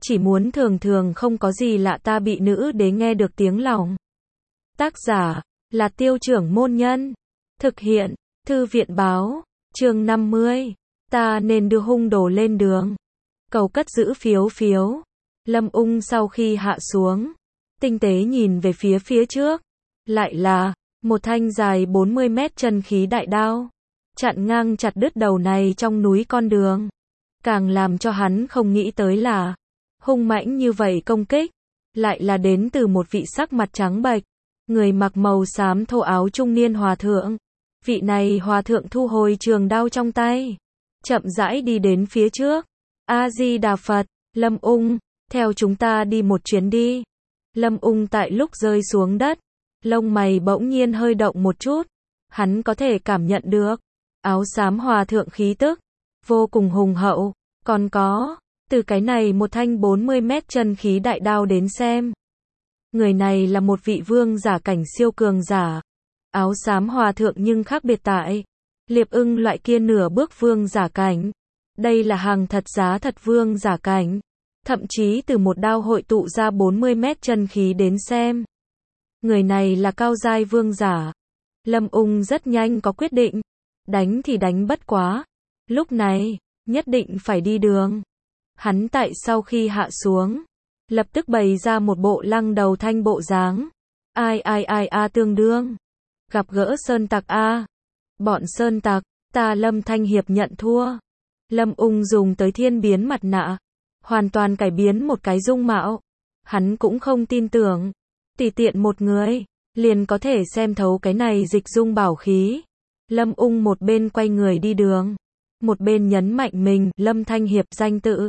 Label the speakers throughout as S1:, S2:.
S1: chỉ muốn thường thường không có gì lạ ta bị nữ đế nghe được tiếng lòng. Tác giả là Tiêu Trưởng Môn Nhân. Thực hiện Thư viện báo. Chương 50. Ta nên đưa hung đồ lên đường. Cầu cất giữ phiếu phiếu. Lâm Ung sau khi hạ xuống, tinh tế nhìn về phía trước, lại là một thanh dài 40 mét chân khí đại đao, chặn ngang chặt đứt đầu này trong núi con đường. Càng làm cho hắn không nghĩ tới là hung mãnh như vậy công kích lại là đến từ một vị sắc mặt trắng bệch, người mặc màu xám thô áo trung niên hòa thượng. Vị này hòa thượng thu hồi trường đao trong tay, chậm rãi đi đến phía trước. A Di Đà Phật. Lâm Ung, theo chúng ta đi một chuyến đi. Lâm Ung tại lúc rơi xuống đất, lông mày bỗng nhiên hơi động một chút. Hắn có thể cảm nhận được áo xám hòa thượng khí tức vô cùng hùng hậu, còn có từ cái này một thanh 40 mét chân khí đại đao đến xem, người này là một vị vương giả cảnh siêu cường giả. Áo xám hòa thượng nhưng khác biệt tại Liệp Ưng loại kia nửa bước vương giả cảnh, đây là hàng thật giá thật vương giả cảnh. Thậm chí từ một đao hội tụ ra 40 mét chân khí đến xem, người này là cao giai vương giả. Lâm Ung rất nhanh có quyết định, đánh thì đánh bất quá, lúc này nhất định phải đi đường. Hắn tại sau khi hạ xuống, lập tức bày ra một bộ lăng đầu thanh bộ dáng. Ai tương đương gặp gỡ sơn tặc a. Bọn sơn tặc, ta Lâm Thanh Hiệp nhận thua. Lâm Ung dùng tới thiên biến mặt nạ, hoàn toàn cải biến một cái dung mạo. Hắn cũng không tin tưởng tùy tiện một người liền có thể xem thấu cái này dịch dung bảo khí. Lâm Ung một bên quay người đi đường, một bên nhấn mạnh mình Lâm Thanh Hiệp danh tự,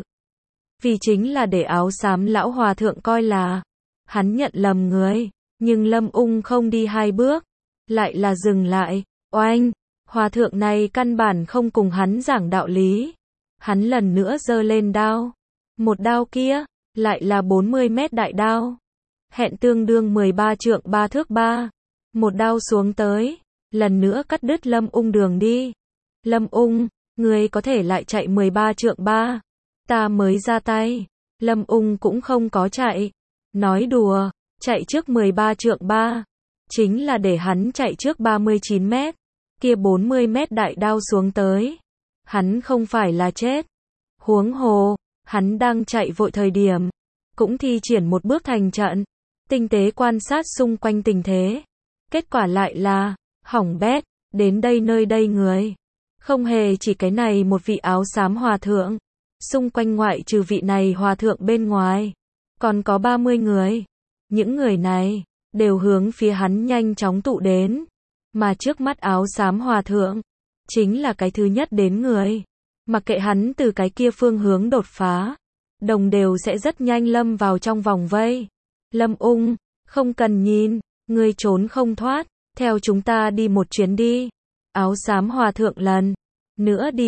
S1: vì chính là để áo xám lão hòa thượng coi là hắn nhận lầm người. Nhưng Lâm Ung không đi hai bước, lại là dừng lại. Oanh, hòa thượng này căn bản không cùng hắn giảng đạo lý. Hắn lần nữa giơ lên đao. Một đao kia lại là 40 mét đại đao, hẹn tương đương 13 trượng 3 thước 3. Một đao xuống tới, lần nữa cắt đứt Lâm Ung đường đi. Lâm Ung, ngươi có thể lại chạy 13 trượng 3, ta mới ra tay. Lâm Ung cũng không có chạy. Nói đùa, chạy trước 13 trượng 3, chính là để hắn chạy trước 39 mét. Kia 40 mét đại đao xuống tới, hắn không phải là chết. Huống hồ, hắn đang chạy vội thời điểm, cũng thi triển một bước thành trận, tinh tế quan sát xung quanh tình thế. Kết quả lại là hỏng bét. Đến đây nơi đây người không hề chỉ cái này một vị áo xám hòa thượng, xung quanh ngoại trừ vị này hòa thượng bên ngoài, còn có 30 người. Những người này đều hướng phía hắn nhanh chóng tụ đến, mà trước mắt áo xám hòa thượng chính là cái thứ nhất đến người. Mặc kệ hắn từ cái kia phương hướng đột phá, đồng đều sẽ rất nhanh lâm vào trong vòng vây. Lâm Ung, không cần nhìn, ngươi trốn không thoát, theo chúng ta đi một chuyến đi. Áo xám hòa thượng lần nữa đi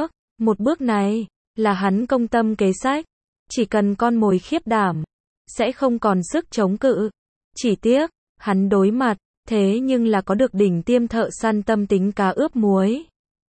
S1: một bước này là hắn công tâm kế sách, chỉ cần con mồi khiếp đảm, sẽ không còn sức chống cự. Chỉ tiếc, hắn đối mặt, thế nhưng là có được đỉnh tiêm thợ săn tâm tính cá ướp muối.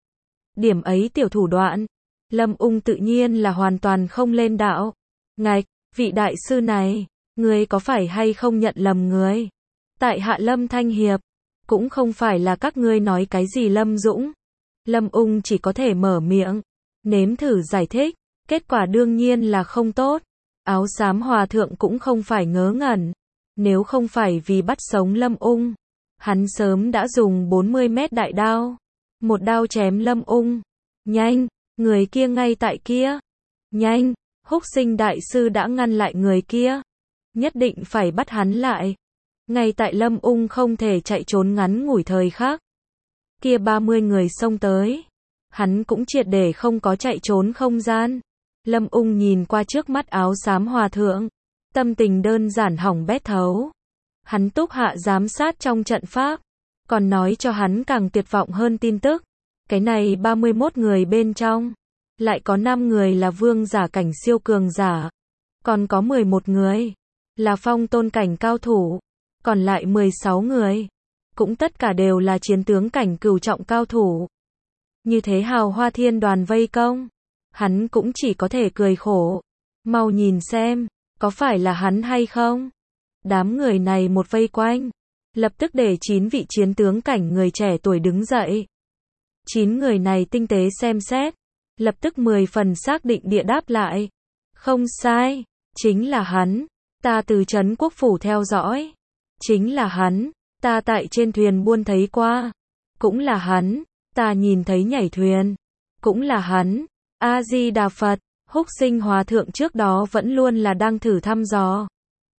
S1: Điểm ấy tiểu thủ đoạn, Lâm Ung tự nhiên là hoàn toàn không lên đạo. Ngạch, vị đại sư này, ngươi có phải hay không nhận lầm người? Tại hạ Lâm Thanh Hiệp, cũng không phải là các ngươi nói cái gì Lâm Dũng. Lâm Ung chỉ có thể mở miệng, nếm thử giải thích, kết quả đương nhiên là không tốt. Áo xám hòa thượng cũng không phải ngớ ngẩn, nếu không phải vì bắt sống Lâm Ung, hắn sớm đã dùng 40 mét đại đao, một đao chém Lâm Ung. Nhanh, người kia ngay tại kia. Nhanh, Húc Sinh đại sư đã ngăn lại người kia, nhất định phải bắt hắn lại. Ngay tại Lâm Ung không thể chạy trốn ngắn ngủi thời khắc, kia 30 người xông tới, hắn cũng triệt để không có chạy trốn không gian. Lâm Ung nhìn qua trước mắt áo xám hòa thượng, tâm tình đơn giản hỏng bét thấu. Hắn túc hạ giám sát trong trận pháp, còn nói cho hắn càng tuyệt vọng hơn tin tức. Cái này 31 người bên trong, lại có 5 người là vương giả cảnh siêu cường giả, còn có 11 người là phong tôn cảnh cao thủ, còn lại 16 người cũng tất cả đều là chiến tướng cảnh cửu trọng cao thủ. Như thế hào hoa thiên đoàn vây công, hắn cũng chỉ có thể cười khổ. mau nhìn xem, có phải là hắn hay không? Đám người này một vây quanh, lập tức để 9 vị chiến tướng cảnh người trẻ tuổi đứng dậy. 9 người này tinh tế xem xét, lập tức 10 phần xác định địa đáp lại. Không sai, chính là hắn, ta từ trấn quốc phủ theo dõi. Chính là hắn, ta tại trên thuyền buôn thấy qua. Cũng là hắn, ta nhìn thấy nhảy thuyền. Cũng là hắn, A-di-đà Phật, Húc Sinh Hòa Thượng trước đó vẫn luôn là đang thử thăm dò.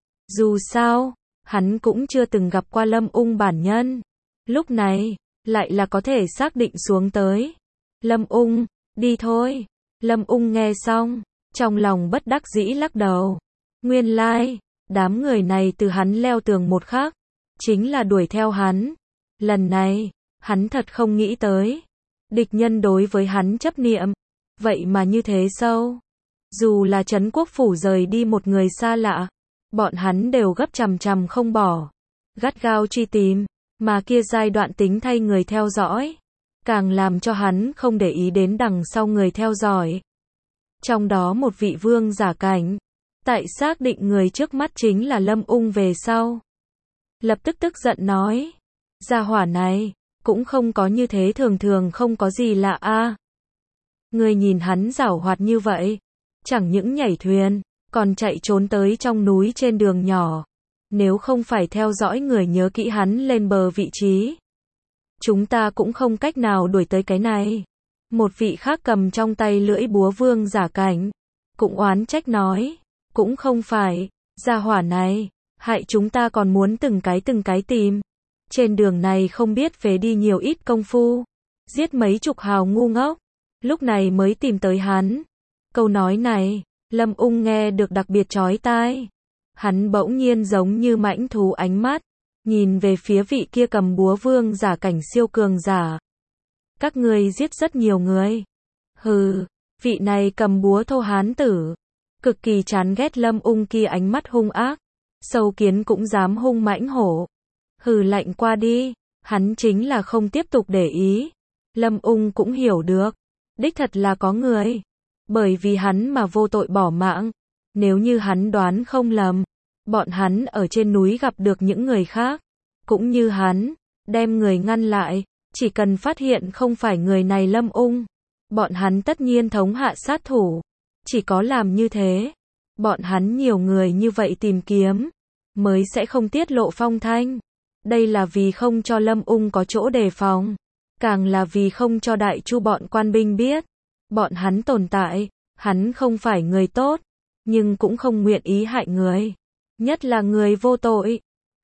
S1: Dù sao, hắn cũng chưa từng gặp qua Lâm Ung bản nhân. Lúc này, lại là có thể xác định xuống tới. Lâm Ung, đi thôi. Lâm Ung nghe xong, trong lòng bất đắc dĩ lắc đầu. Nguyên lai, đám người này từ hắn leo tường một khắc, chính là đuổi theo hắn. Lần này, hắn thật không nghĩ tới. Địch nhân đối với hắn chấp niệm, vậy mà như thế sâu. Dù là trấn quốc phủ rời đi một người xa lạ, bọn hắn đều gấp chằm chằm không bỏ. Gắt gao truy tìm, mà kia giai đoạn tính thay người theo dõi. Càng làm cho hắn không để ý đến đằng sau người theo dõi. Trong đó một vị vương giả cảnh, tại xác định người trước mắt chính là Lâm Ung về sau. Lập tức tức giận nói, gia hỏa này, cũng không có như thế thường thường không có gì lạ a. Người nhìn hắn giảo hoạt như vậy, chẳng những nhảy thuyền, còn chạy trốn tới trong núi trên đường nhỏ. Nếu không phải theo dõi người nhớ kỹ hắn lên bờ vị trí, chúng ta cũng không cách nào đuổi tới cái này. Một vị khác cầm trong tay lưỡi búa vương giả cảnh, cũng oán trách nói, cũng không phải, gia hỏa này, hại chúng ta còn muốn từng cái tìm. Trên đường này không biết phế đi nhiều ít công phu, giết mấy chục hào ngu ngốc, lúc này mới tìm tới hắn. Câu nói này, Lâm Ung nghe được đặc biệt chói tai. Hắn bỗng nhiên giống như mãnh thú ánh mắt, nhìn về phía vị kia cầm búa vương giả cảnh siêu cường giả. Các ngươi giết rất nhiều người. Hừ, vị này cầm búa thô hán tử, cực kỳ chán ghét Lâm Ung kia ánh mắt hung ác. Sâu kiến cũng dám hung mãnh hổ. Hừ lạnh qua đi, hắn chính là không tiếp tục để ý. Lâm Ung cũng hiểu được, đích thật là có người, bởi vì hắn mà vô tội bỏ mạng. Nếu như hắn đoán không lầm, bọn hắn ở trên núi gặp được những người khác, cũng như hắn, đem người ngăn lại, chỉ cần phát hiện không phải người này Lâm Ung, bọn hắn tất nhiên thống hạ sát thủ. Chỉ có làm như thế, bọn hắn nhiều người như vậy tìm kiếm, mới sẽ không tiết lộ phong thanh. Đây là vì không cho Lâm Ung có chỗ đề phòng, càng là vì không cho đại chu bọn quan binh biết bọn hắn tồn tại. Hắn không phải người tốt, nhưng cũng không nguyện ý hại người, nhất là người vô tội.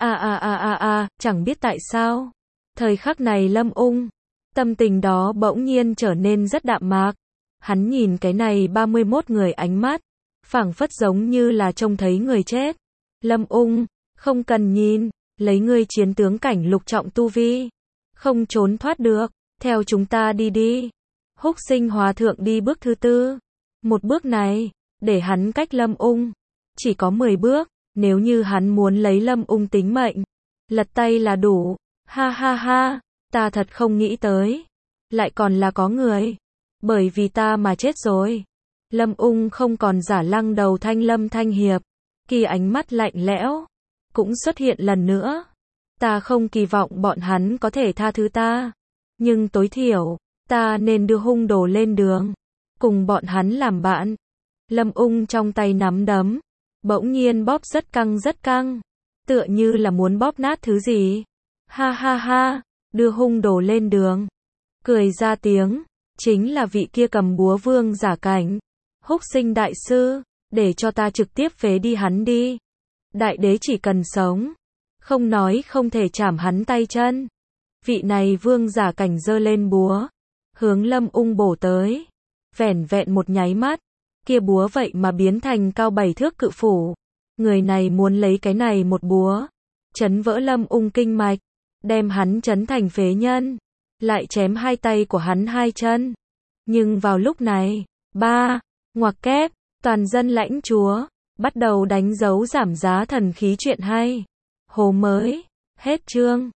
S1: Chẳng biết tại sao, thời khắc này Lâm Ung, tâm tình đó bỗng nhiên trở nên rất đạm mạc. Hắn nhìn cái này 31 người ánh mắt, phảng phất giống như là trông thấy người chết. Lâm Ung, không cần nhìn, lấy ngươi chiến tướng cảnh lục trọng tu vi, không trốn thoát được, theo chúng ta đi đi. Húc Sinh Hòa Thượng đi bước thứ tư. Một bước này, để hắn cách Lâm Ung chỉ có 10 bước, nếu như hắn muốn lấy Lâm Ung tính mệnh, lật tay là đủ. Ha ha ha, ta thật không nghĩ tới, lại còn là có người, bởi vì ta mà chết rồi. Lâm Ung không còn giả lăng đầu thanh Lâm Thanh Hiệp, kỳ ánh mắt lạnh lẽo cũng xuất hiện lần nữa. Ta không kỳ vọng bọn hắn có thể tha thứ ta, nhưng tối thiểu, ta nên đưa hung đồ lên đường, cùng bọn hắn làm bạn. Lâm Ung trong tay nắm đấm, bỗng nhiên bóp rất căng, tựa như là muốn bóp nát thứ gì. Ha ha ha, đưa hung đồ lên đường. Cười ra tiếng, chính là vị kia cầm búa vương giả cảnh. Húc Sinh đại sư, để cho ta trực tiếp phế đi hắn đi. Đại đế chỉ cần sống, không nói không thể chảm hắn tay chân. Vị này vương giả cảnh giơ lên búa, hướng Lâm Ung bổ tới. Vẻn vẹn một nháy mắt, kia búa vậy mà biến thành cao 7 thước cự phủ. Người này muốn lấy cái này một búa, chấn vỡ Lâm Ung kinh mạch, đem hắn chấn thành phế nhân, lại chém hai tay của hắn hai chân. Nhưng vào lúc này, ngoặc kép, toàn dân lãnh chúa, bắt đầu đánh dấu giảm giá thần khí chuyện hay. Hồ mới, hết chương.